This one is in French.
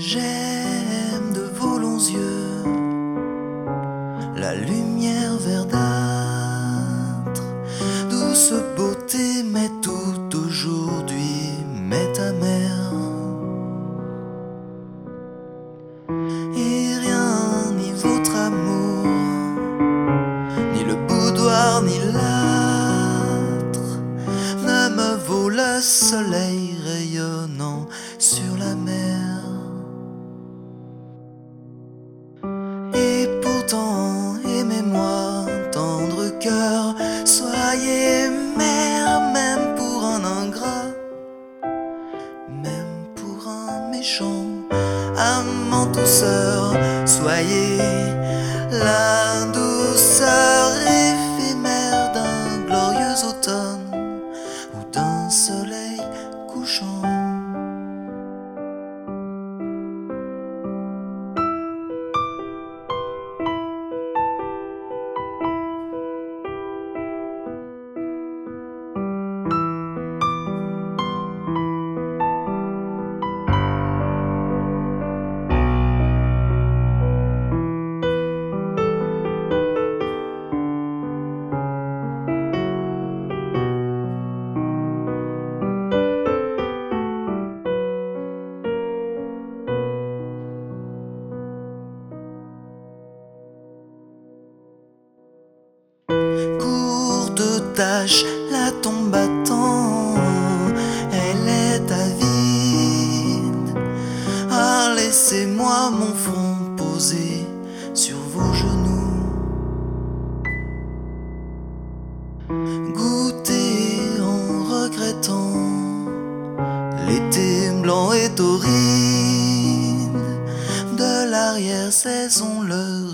J'aime de vos longs yeux la lumière verdâtre, douce beauté, mais tout aujourd'hui m'est amère. Et rien, ni votre amour, ni le boudoir, ni l'âtre, ne me vaut le soleil rayonnant sur la mer. Et pourtant, aimez-moi, tendre cœur, soyez mère, même pour un ingrat, même pour un méchant, amant douceur, soyez la douceur éphémère d'un glorieux automne ou d'un soleil couchant. Courte tâche, la tombe attend, elle est avide. Ah, laissez-moi mon front posé sur vos genoux. Goûter en regrettant l'été blanc et torride de l'arrière-saison, le